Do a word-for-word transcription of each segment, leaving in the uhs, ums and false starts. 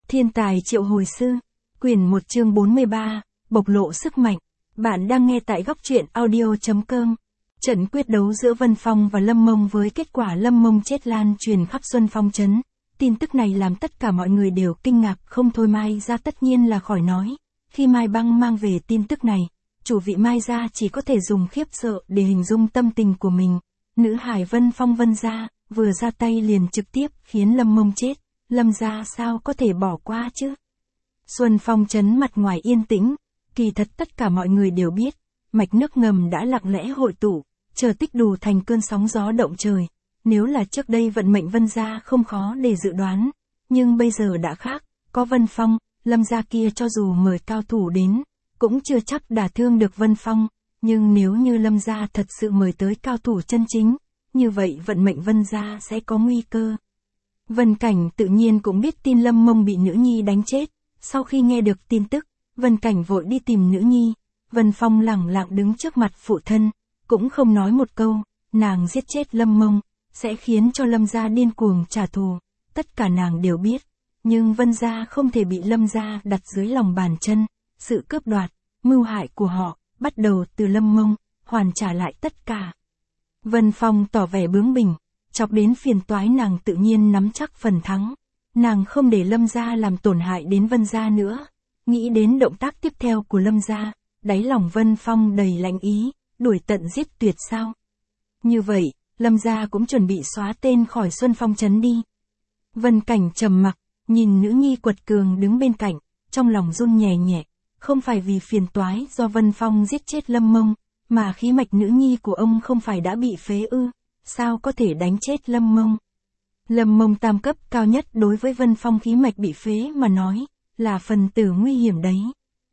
Thiên tài triệu hồi sư, quyển một chương bốn mươi ba, bộc lộ sức mạnh. Bạn đang nghe tại góc truyện audio chấm com. Trận quyết đấu giữa Vân Phong và Lâm Mông với kết quả Lâm Mông chết lan truyền khắp Xuân Phong trấn. Tin tức này làm tất cả mọi người đều kinh ngạc không thôi. Mai Gia tất nhiên là khỏi nói. Khi Mai Băng mang về tin tức này, chủ vị Mai Gia chỉ có thể dùng khiếp sợ để hình dung tâm tình của mình. Nữ hải Vân Phong Vân Gia, vừa ra tay liền trực tiếp khiến Lâm Mông chết. Lâm Gia sao có thể bỏ qua chứ? Xuân Phong trấn mặt ngoài yên tĩnh, kỳ thật tất cả mọi người đều biết, mạch nước ngầm đã lặng lẽ hội tụ, chờ tích đủ thành cơn sóng gió động trời. Nếu là trước đây vận mệnh Vân Gia không khó để dự đoán, nhưng bây giờ đã khác, có Vân Phong, Lâm Gia kia cho dù mời cao thủ đến, cũng chưa chắc đả thương được Vân Phong, nhưng nếu như Lâm Gia thật sự mời tới cao thủ chân chính, như vậy vận mệnh Vân Gia sẽ có nguy cơ. Vân Cảnh tự nhiên cũng biết tin Lâm Mông bị nữ nhi đánh chết, sau khi nghe được tin tức, Vân Cảnh vội đi tìm nữ nhi, Vân Phong lẳng lặng đứng trước mặt phụ thân, cũng không nói một câu, nàng giết chết Lâm Mông, sẽ khiến cho Lâm Gia điên cuồng trả thù, tất cả nàng đều biết, nhưng Vân Gia không thể bị Lâm Gia đặt dưới lòng bàn chân, sự cướp đoạt, mưu hại của họ, bắt đầu từ Lâm Mông, hoàn trả lại tất cả. Vân Phong tỏ vẻ bướng bỉnh, chọc đến phiền toái nàng tự nhiên nắm chắc phần thắng. Nàng không để Lâm Gia làm tổn hại đến Vân Gia nữa. Nghĩ đến động tác tiếp theo của Lâm Gia, đáy lòng Vân Phong đầy lạnh ý, đuổi tận giết tuyệt sao. Như vậy, Lâm Gia cũng chuẩn bị xóa tên khỏi Xuân Phong trấn đi. Vân Cảnh trầm mặc, nhìn nữ nhi quật cường đứng bên cạnh, trong lòng run nhẹ nhẹ, không phải vì phiền toái do Vân Phong giết chết Lâm Mông, mà khí mạch nữ nhi của ông không phải đã bị phế ư, sao có thể đánh chết Lâm Mông. Lâm Mông tam cấp cao nhất đối với Vân Phong khí mạch bị phế mà nói, là phần tử nguy hiểm đấy.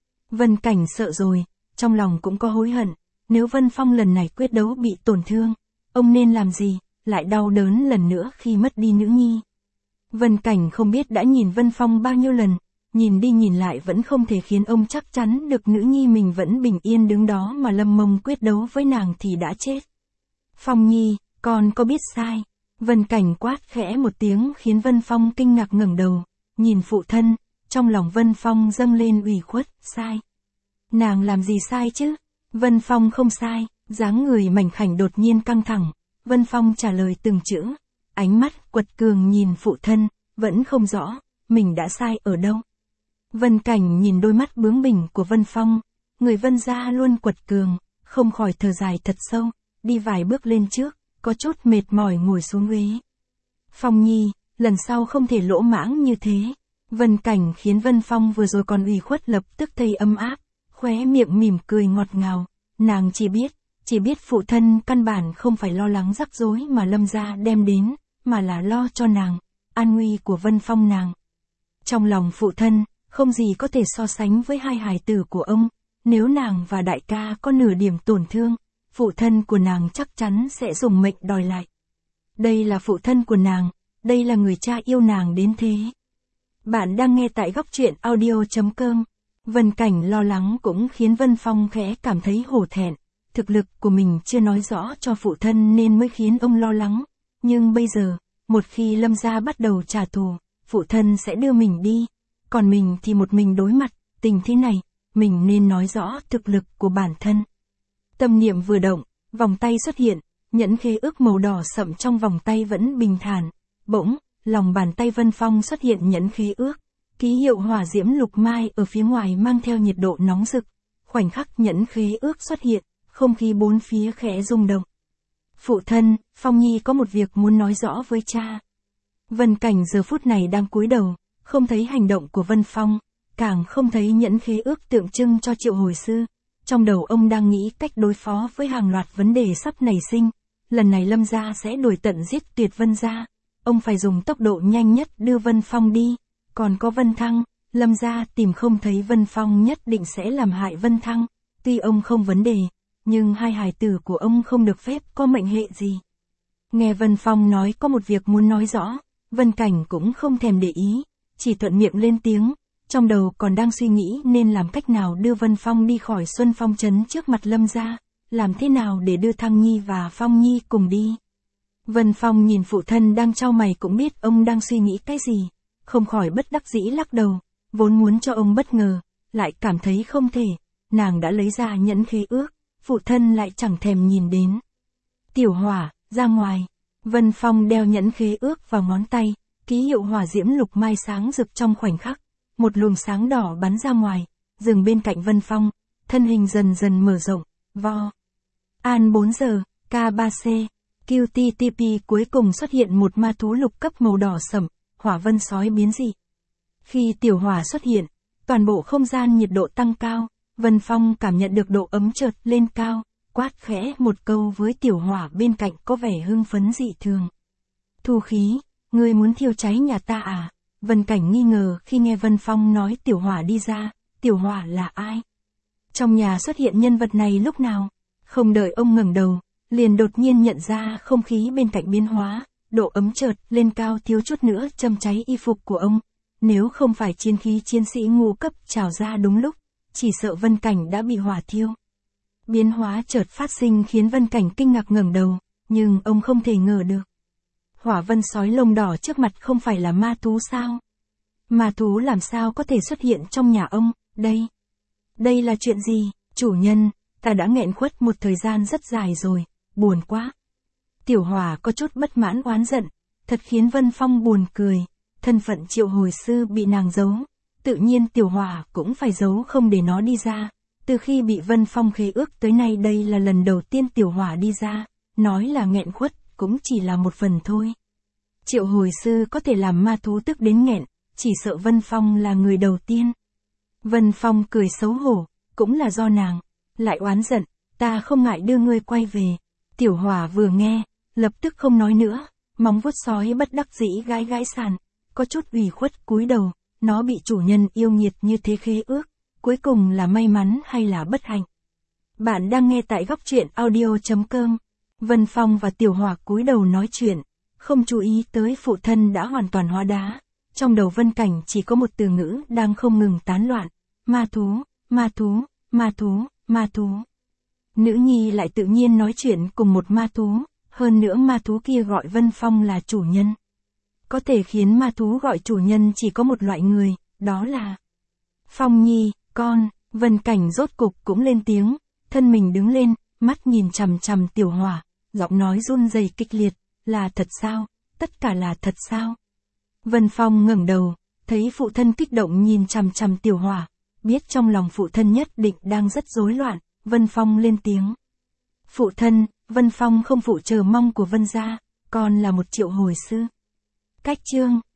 Vân Cảnh sợ rồi, trong lòng cũng có hối hận, nếu Vân Phong lần này quyết đấu bị tổn thương, ông nên làm gì, lại đau đớn lần nữa khi mất đi nữ nhi. Vân Cảnh không biết đã nhìn Vân Phong bao nhiêu lần, nhìn đi nhìn lại vẫn không thể khiến ông chắc chắn được nữ nhi mình vẫn bình yên đứng đó mà Lâm Mông quyết đấu với nàng thì đã chết. Phong Nhi, con có biết sai? Vân Cảnh quát khẽ một tiếng khiến Vân Phong kinh ngạc ngẩng đầu, nhìn phụ thân, trong lòng Vân Phong dâng lên ủy khuất, sai. Nàng làm gì sai chứ? Vân Phong không sai, dáng người mảnh khảnh đột nhiên căng thẳng, Vân Phong trả lời từng chữ, ánh mắt quật cường nhìn phụ thân, vẫn không rõ, mình đã sai ở đâu. Vân Cảnh nhìn đôi mắt bướng bỉnh của Vân Phong, người Vân Gia luôn quật cường, không khỏi thở dài thật sâu, đi vài bước lên trước, có chút mệt mỏi ngồi xuống ghế. Phong Nhi, lần sau không thể lỗ mãng như thế. Vân Cảnh khiến Vân Phong vừa rồi còn ủy khuất lập tức thấy ấm áp, khóe miệng mỉm cười ngọt ngào, nàng chỉ biết, chỉ biết phụ thân căn bản không phải lo lắng rắc rối mà Lâm Gia đem đến, mà là lo cho nàng, an nguy của Vân Phong nàng. Trong lòng phụ thân, không gì có thể so sánh với hai hài tử của ông, nếu nàng và đại ca có nửa điểm tổn thương, phụ thân của nàng chắc chắn sẽ dùng mệnh đòi lại. Đây là phụ thân của nàng, đây là người cha yêu nàng đến thế. Bạn đang nghe tại góc truyện audio chấm com. Vân Cảnh lo lắng cũng khiến Vân Phong khẽ cảm thấy hổ thẹn, thực lực của mình chưa nói rõ cho phụ thân nên mới khiến ông lo lắng, nhưng bây giờ, một khi Lâm Gia bắt đầu trả thù, phụ thân sẽ đưa mình đi, còn mình thì một mình đối mặt, tình thế này, mình nên nói rõ thực lực của bản thân. Tâm niệm vừa động, vòng tay xuất hiện, nhẫn khế ước màu đỏ sậm trong vòng tay vẫn bình thản, bỗng, lòng bàn tay Vân Phong xuất hiện nhẫn khế ước, ký hiệu hỏa diễm lục mai ở phía ngoài mang theo nhiệt độ nóng rực, khoảnh khắc nhẫn khế ước xuất hiện, không khí bốn phía khẽ rung động. Phụ thân, Phong Nhi có một việc muốn nói rõ với cha. Vân Cảnh giờ phút này đang cúi đầu, không thấy hành động của Vân Phong, càng không thấy nhẫn khế ước tượng trưng cho triệu hồi sư. Trong đầu ông đang nghĩ cách đối phó với hàng loạt vấn đề sắp nảy sinh, lần này Lâm Gia sẽ đuổi tận giết tuyệt Vân Gia, ông phải dùng tốc độ nhanh nhất đưa Vân Phong đi, còn có Vân Thăng, Lâm Gia tìm không thấy Vân Phong nhất định sẽ làm hại Vân Thăng, tuy ông không vấn đề, nhưng hai hài tử của ông không được phép có mệnh hệ gì. Nghe Vân Phong nói có một việc muốn nói rõ, Vân Cảnh cũng không thèm để ý, chỉ thuận miệng lên tiếng. Trong đầu còn đang suy nghĩ nên làm cách nào đưa Vân Phong đi khỏi Xuân Phong trấn trước mặt Lâm Gia, làm thế nào để đưa Thăng Nhi và Phong Nhi cùng đi. Vân Phong nhìn phụ thân đang chau mày cũng biết ông đang suy nghĩ cái gì, không khỏi bất đắc dĩ lắc đầu, vốn muốn cho ông bất ngờ, lại cảm thấy không thể, nàng đã lấy ra nhẫn khế ước, phụ thân lại chẳng thèm nhìn đến. Tiểu Hỏa, ra ngoài. Vân Phong đeo nhẫn khế ước vào ngón tay, ký hiệu hỏa diễm lục mai sáng rực trong khoảnh khắc, một luồng sáng đỏ bắn ra ngoài, dừng bên cạnh Vân Phong, thân hình dần dần mở rộng, vo. An bốn giờ, K ba C, Q T T P cuối cùng xuất hiện một ma thú lục cấp màu đỏ sẫm, hỏa vân sói biến dị. Khi tiểu hỏa xuất hiện, toàn bộ không gian nhiệt độ tăng cao, Vân Phong cảm nhận được độ ấm chợt lên cao, quát khẽ một câu với tiểu hỏa bên cạnh có vẻ hưng phấn dị thường. Thu khí, ngươi muốn thiêu cháy nhà ta à? Vân Cảnh nghi ngờ khi nghe Vân Phong nói tiểu hỏa đi ra, tiểu hỏa là ai? Trong nhà xuất hiện nhân vật này lúc nào? Không đợi ông ngẩng đầu, liền đột nhiên nhận ra không khí bên cạnh biến hóa, độ ấm chợt lên cao thiếu chút nữa châm cháy y phục của ông. Nếu không phải chiến khí chiến sĩ ngũ cấp trào ra đúng lúc, chỉ sợ Vân Cảnh đã bị hỏa thiêu. Biến hóa chợt phát sinh khiến Vân Cảnh kinh ngạc ngẩng đầu, nhưng ông không thể ngờ được. Hỏa vân sói lông đỏ trước mặt không phải là ma thú sao? Ma thú làm sao có thể xuất hiện trong nhà ông, đây? Đây là chuyện gì, chủ nhân, ta đã nghẹn khuất một thời gian rất dài rồi, buồn quá. Tiểu hỏa có chút bất mãn oán giận, thật khiến Vân Phong buồn cười, thân phận triệu hồi sư bị nàng giấu, tự nhiên tiểu hỏa cũng phải giấu không để nó đi ra. Từ khi bị Vân Phong khế ước tới nay đây là lần đầu tiên tiểu hỏa đi ra, nói là nghẹn khuất, cũng chỉ là một phần thôi. Triệu hồi sư có thể làm ma thú tức đến nghẹn, chỉ sợ Vân Phong là người đầu tiên. Vân Phong cười xấu hổ, cũng là do nàng, lại oán giận, ta không ngại đưa ngươi quay về. Tiểu hỏa vừa nghe, lập tức không nói nữa, móng vuốt sói bất đắc dĩ gãi gãi sàn, có chút ủy khuất cúi đầu, nó bị chủ nhân yêu nghiệt như thế khế ước, cuối cùng là may mắn hay là bất hạnh. Bạn đang nghe tại góc truyện audio chấm com. Vân Phong và tiểu hỏa cúi đầu nói chuyện, không chú ý tới phụ thân đã hoàn toàn hóa đá. Trong đầu Vân Cảnh chỉ có một từ ngữ đang không ngừng tán loạn, ma thú, ma thú, ma thú, ma thú. Nữ nhi lại tự nhiên nói chuyện cùng một ma thú, hơn nữa ma thú kia gọi Vân Phong là chủ nhân. Có thể khiến ma thú gọi chủ nhân chỉ có một loại người, đó là Phong Nhi, con. Vân Cảnh rốt cục cũng lên tiếng, thân mình đứng lên, mắt nhìn chằm chằm tiểu hỏa, giọng nói run rẩy kịch liệt, là thật sao, tất cả là thật sao? Vân Phong ngẩng đầu, thấy phụ thân kích động nhìn chằm chằm tiểu hỏa, biết trong lòng phụ thân nhất định đang rất rối loạn, Vân Phong lên tiếng. Phụ thân, Vân Phong không phụ chờ mong của Vân gia, con là một triệu hồi sư. Cách chương